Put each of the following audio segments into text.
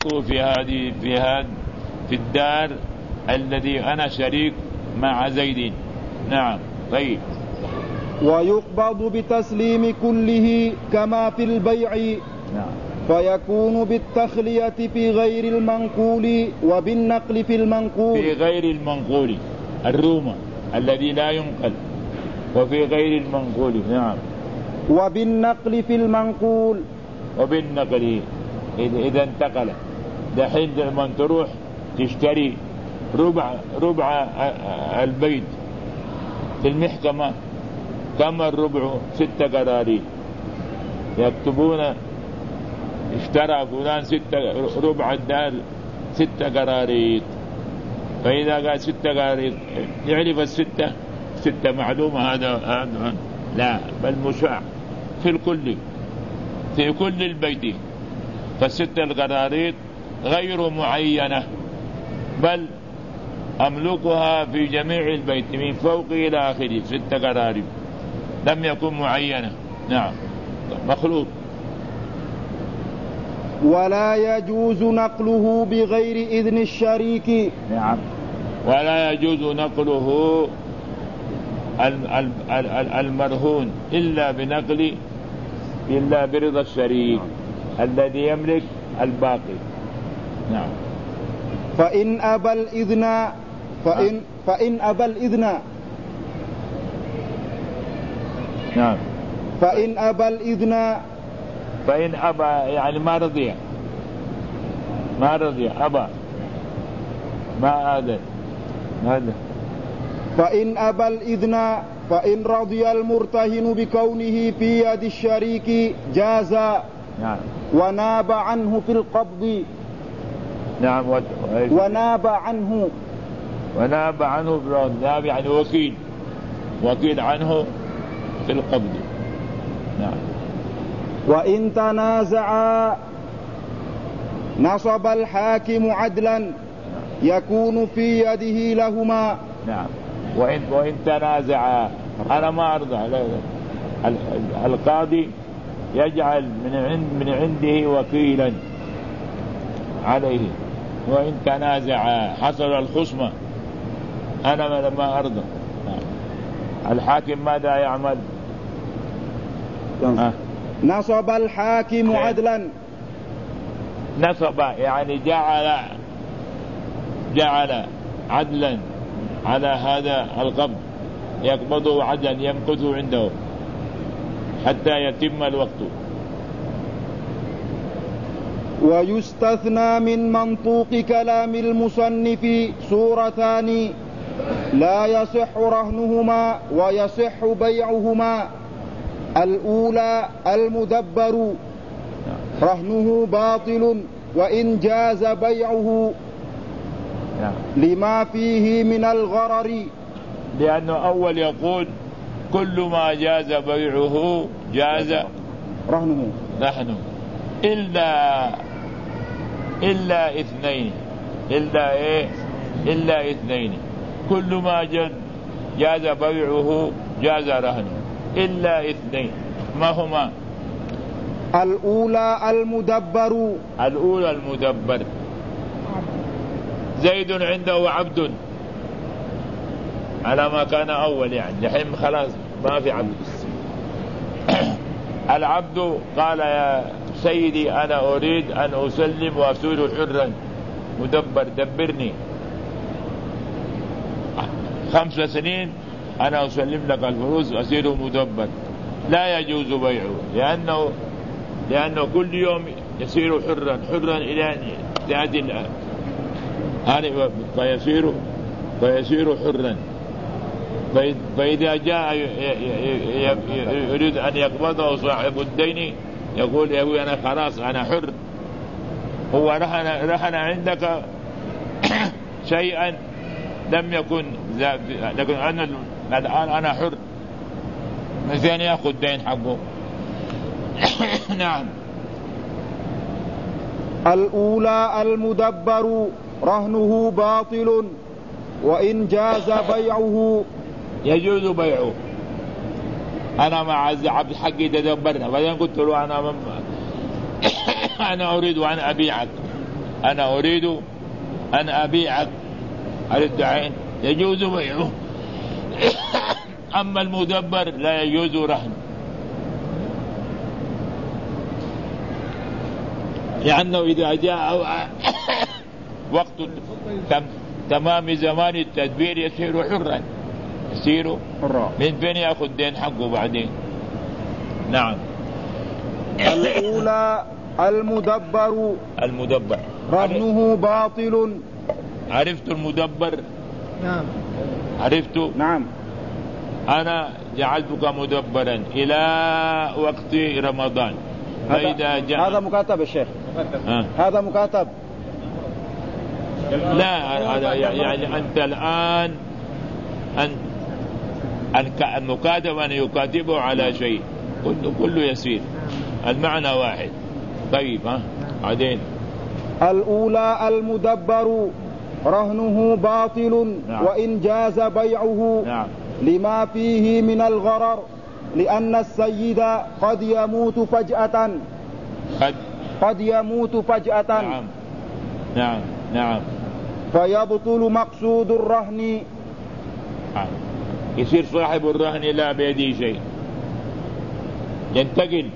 شركته في الدار الذي أنا شريك مع زيد. نعم. طيب. ويقبض بتسليم كله كما في البيع. نعم. فيكون بالتخلية في غير المنقول وبالنقل في المنقول. في غير المنقول الرومة الذي لا ينقل، وفي غير المنقول. نعم. وبالنقل في المنقول. وبالنقل إذا انتقل. دحين لما تروح تشتري ربع البيت في المحكمة، كم الربع؟ 6 قراريط. يكتبون اشترى فلان ربع الدار 6 قراريط. فإذا قال 6 قراريط يعرف 6 معلومة هذا لا، بل مشاع في كل البيت. ف6 القراريط غير معينة، بل أملكها في جميع البيت من فوق إلى آخره. 6 قراريط لم يكن معينة. نعم. مخلوط. ولا يجوز نقله بغير إذن الشريك. نعم. ولا يجوز نقله المرهون إلا برضا الشريك الذي يملك الباقي. نعم. فإن أبى الإذن نعم. فإن أبى الإذن يعني ما رضي أبى ما آذن هذا. فإن أبى الإذن فإن رضي المرتهن بكونه في يد الشريك جاز. نعم. وناب عنه في القبض. نعم. وناب عنه ناب يعني وكيل عنه في القبض. نعم. وإن تنازعا نصب الحاكم عدلا يكون في يده لهما. نعم. وإن تنازعا، أنا ما أرضى، القاضي يجعل من عنده وكيلا عليه. وإن تنازعا حصل الخصمة، أنا ما أرضى. الحاكم ماذا يعمل؟ نصب الحاكم عدلا. نصب يعني جعل عدلا على هذا القبض، يقبضه عدلا يمكثه عنده حتى يتم الوقت. ويستثنى من منطوق كلام المصنف صورتان لا يصح رهنهما ويصح بيعهما. الأولى المدبر رهنه باطل وإن جاز بيعه لما فيه من الغرر. لأنه أول يقول كل ما جاز بيعه جاز رهنه إلا اثنين. إلا اثنين. كل ما جاز بيعه جاز رهنه إلا اثنين. ما هما؟ الأولى المدبر. زيد عنده عبد على ما كان أول، يعني دحين خلاص ما في عبد. العبد قال يا سيدي أنا أريد أن أسلم وأصير حرا مدبر، دبرني 5 سنين أنا أسلم لك الفلوس وأصير مدبر. لا يجوز بيعه لأنه كل يوم يصير حرا إلى أن تأتي فيصير حرا. فإذا جاء يريد أن يقبضه صاحب الدين يقول يا أبوي أنا خلاص أنا حر. هو رهن عندك شيئا لم يكن، لكن أنا الآن أنا حر، مثلا يأخذ دين حقه. نعم. الأولى المدبر رهنه باطل وإن جاز بيعه. يجوز بيعه. أنا مع عبد حقي تدبرنا، بعدين قلت له أنا أريد أن أبيعك، أنا أريد أن أبيعك على الدعين يجوز بيعه. أما المدبر لا يجوز رهن، لأنه إذا جاء وقت تمام زمان التدبير يصير حرا، يصير من فين يأخذ دين حقه بعدين. نعم. الأولى المدبر رهنه باطل. عرفت المدبر؟ نعم. عرفت؟ نعم. أنا جعلتك مدبرا إلى وقت رمضان، فإذا جاء هذا مكاتب يا شيخ. هذا مكاتب. لا يعني أنت الآن المكاتب أن يكاتبه على شيء كله يسير، المعنى واحد. طيب بعدين الأولى المدبر رهنه باطل. نعم. وإن جاز بيعه. نعم. لما فيه من الغرر، لأن السيد قد يموت فجأة. قد يموت فجأة. نعم. نعم. نعم. فيبطل مقصود الرهن. يصير صاحب الرهن لا بيده شيء، ينتقل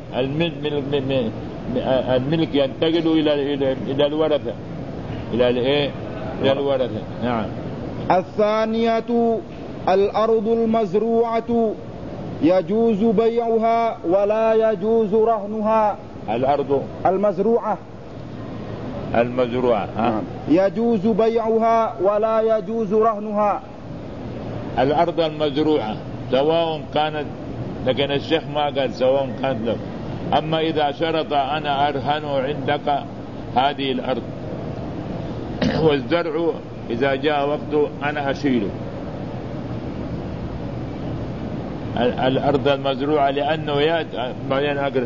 الملك ينتقل إلى الورثة، إلى الورثة. نعم. الثانية الأرض المزروعة يجوز بيعها ولا يجوز رهنها. الأرض المزروعة يجوز بيعها ولا يجوز رهنها. الأرض المزروعة سواء كانت، لكن الشيخ ما قال سواء كانت له. أما إذا شرط أنا أرهن عندك هذه الأرض والزرع إذا جاء وقته أنا أشيله، الأرض المزروعة لأنه يأتي بعدين أقرأ.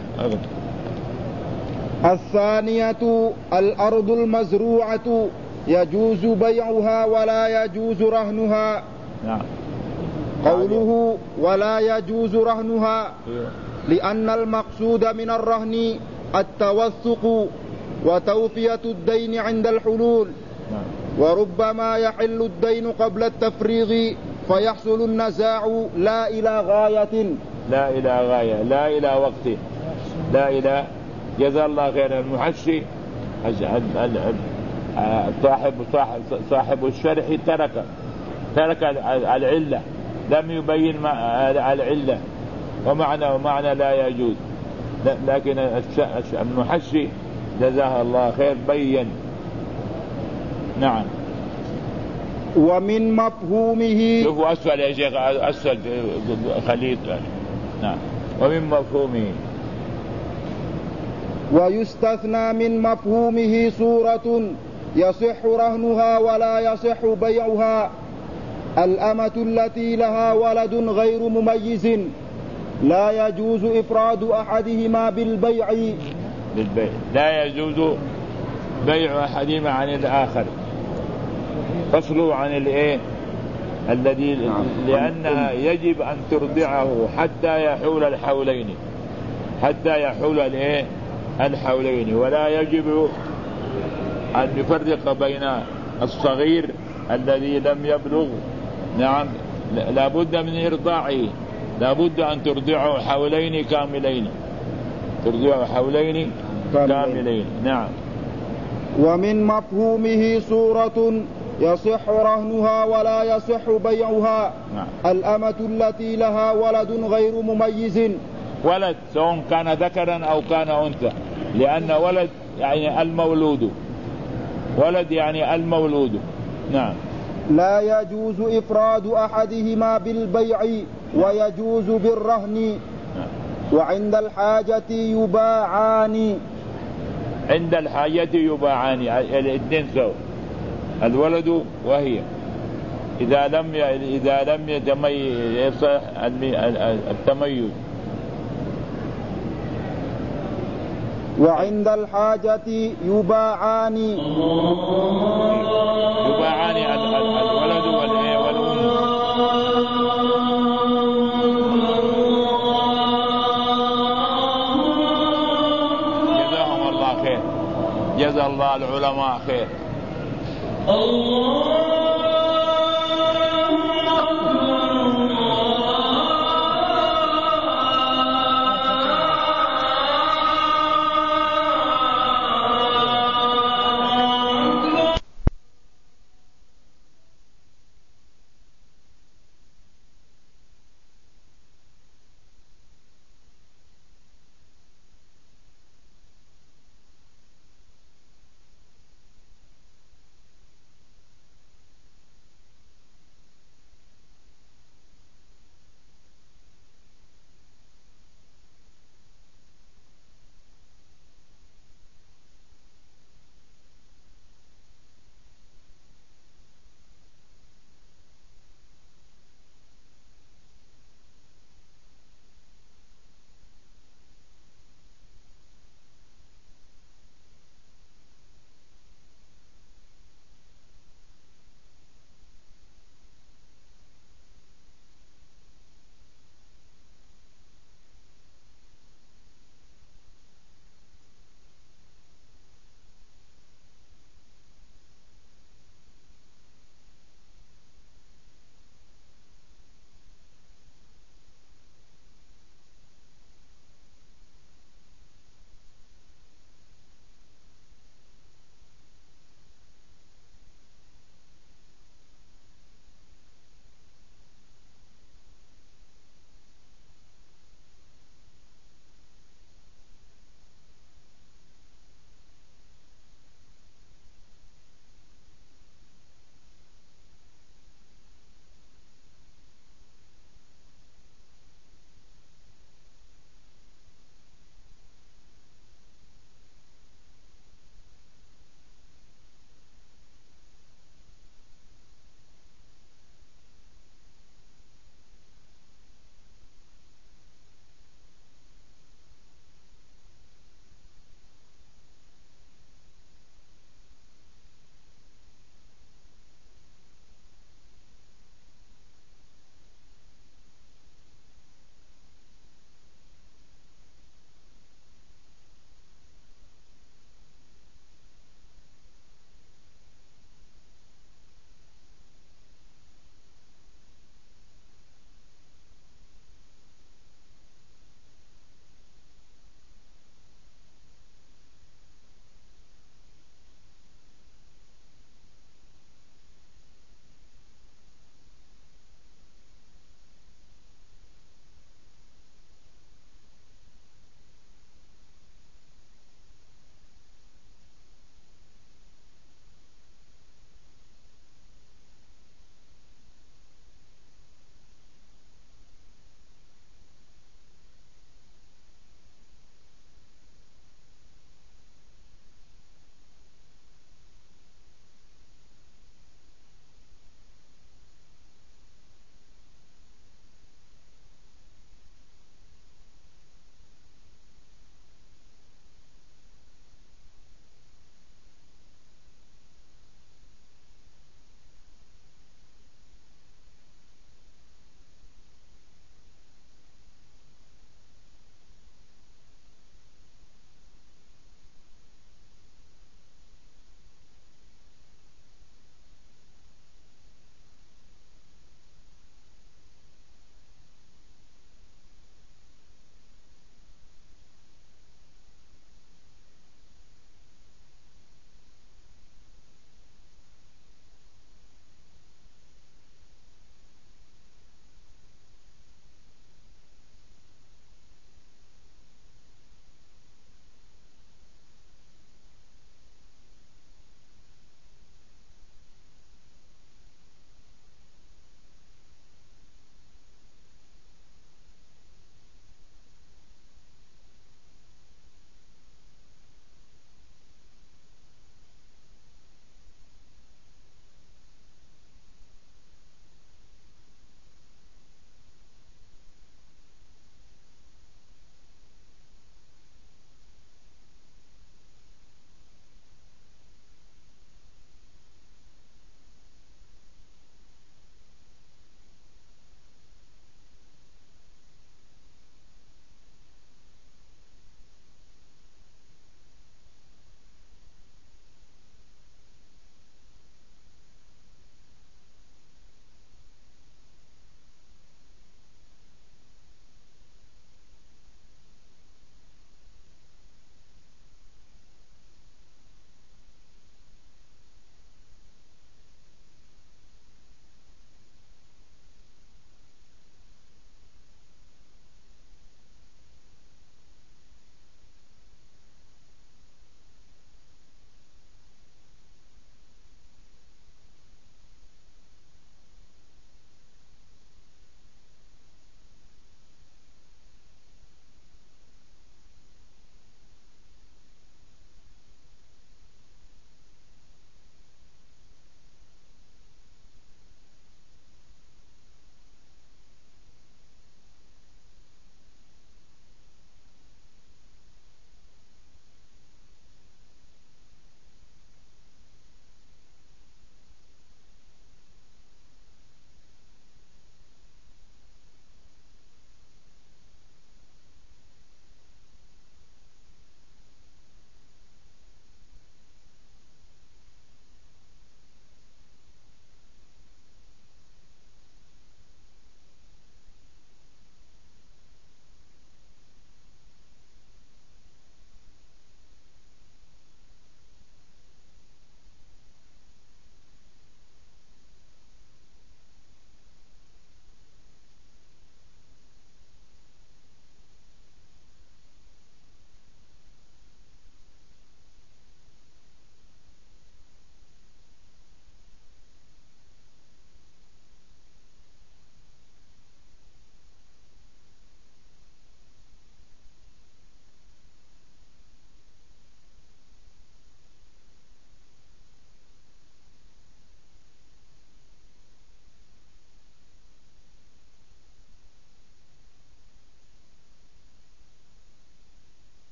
الثانية الأرض المزروعة يجوز بيعها ولا يجوز رهنها. نعم. قوله ولا يجوز رهنها لأن المقصود من الرهن التوثق وتوفية الدين عند الحلول. نعم. وربما يحل الدين قبل التفريغ فيحصل النزاع لا إلى غاية، لا إلى غاية، لا إلى وقت، لا إلى. جزا الله خير المحشي صاحب الشرح ترك العلة، لم يبين العلة ومعنى لا يجوز، لكن المحشي جزاه الله خير بين. نعم. ومن مفهومه، شوفوا أسفل يا شيخ، أسفل خليط. نعم. ومن مفهومه ويستثنى من مفهومه صورة يصح رهنها ولا يصح بيعها: الأمة التي لها ولد غير مميز لا يجوز إفراد أحدهما بالبيع. لا يجوز بيع أحدهما عن الآخر، فصلوا عن الذي لأنها يجب أن ترضعه حتى يحول الحولين، ولا يجب أن يفرق بين الصغير الذي لم يبلغ. نعم. لا بد من إرضاعه، لا بد أن ترضعه حولين كاملين، نعم. ومن مفهومه صورة يصح رهنها ولا يصح بيعها: نعم. الأمة التي لها ولد غير مميز. ولد سواء كان ذكرا أو كان أنثى، لأن ولد يعني المولود. نعم. لا يجوز إفراد أحدهما بالبيع ويجوز بالرهن. وعند الحاجة يباعان. عند الحاجة يباعان الاثنين سوا، الولد وهي، إذا لم يصح التميز. وعند الحاجة يباعان الولد والأم. جزاهم الله خير، جزا الله العلماء خير. الله